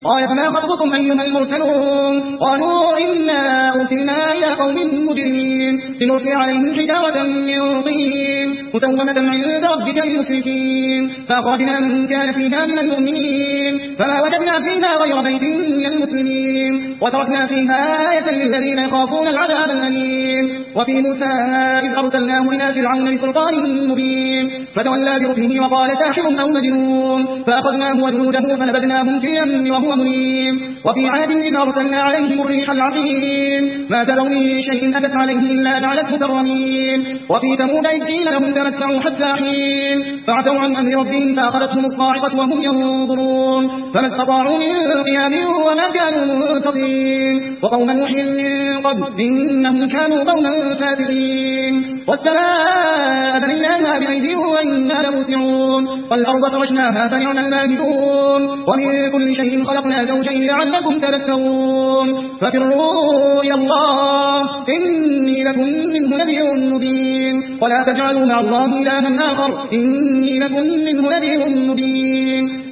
قال فما خطبكم أيها المرسلون قالوا إنا أرسلنا إلى قوم مجرمين لنرسل عليهم حجارة من طين مسومة عند ربك للمسرفين فأخرجنا من كان فيها من المؤمنين فما وجدنا فيها غير بيت من المسلمين وتركنا فيها آية للذين يخافون العذاب الأليم وفي موسى إذ أرسلناه إلى فرعون بسلطان مبين فتولى بركنه وقال ساحر أو مجنون فأخذناه وجنوده فنبذناهم في اليم وهو مليم وفي عاد إذ أرسلنا عليهم الريح العقيم ما تذر من شيء أتت عليه إلا جعلته كالرميم وفي ثمود إذ قيل لهم تمتعوا حتى حين فعتوا عن أمر ربهم فأخذتهم الصاعقة وهم ينظرون فما استطاعوا من قيام وما كانوا منتصرين وقوم نوح من قبل إنهم كانوا قوما فاسقين والسماء بنيناها بأيد وإنا لموسعون والأرض فرشناها فنعم الماهدون ومن كل شيء خلقنا زوجين لعلكم تذكرون ففروا إلى الله إني لكم منه نذير مبين ولا تجعلوا مع الله إلها آخر إني لكم منه نذير مبين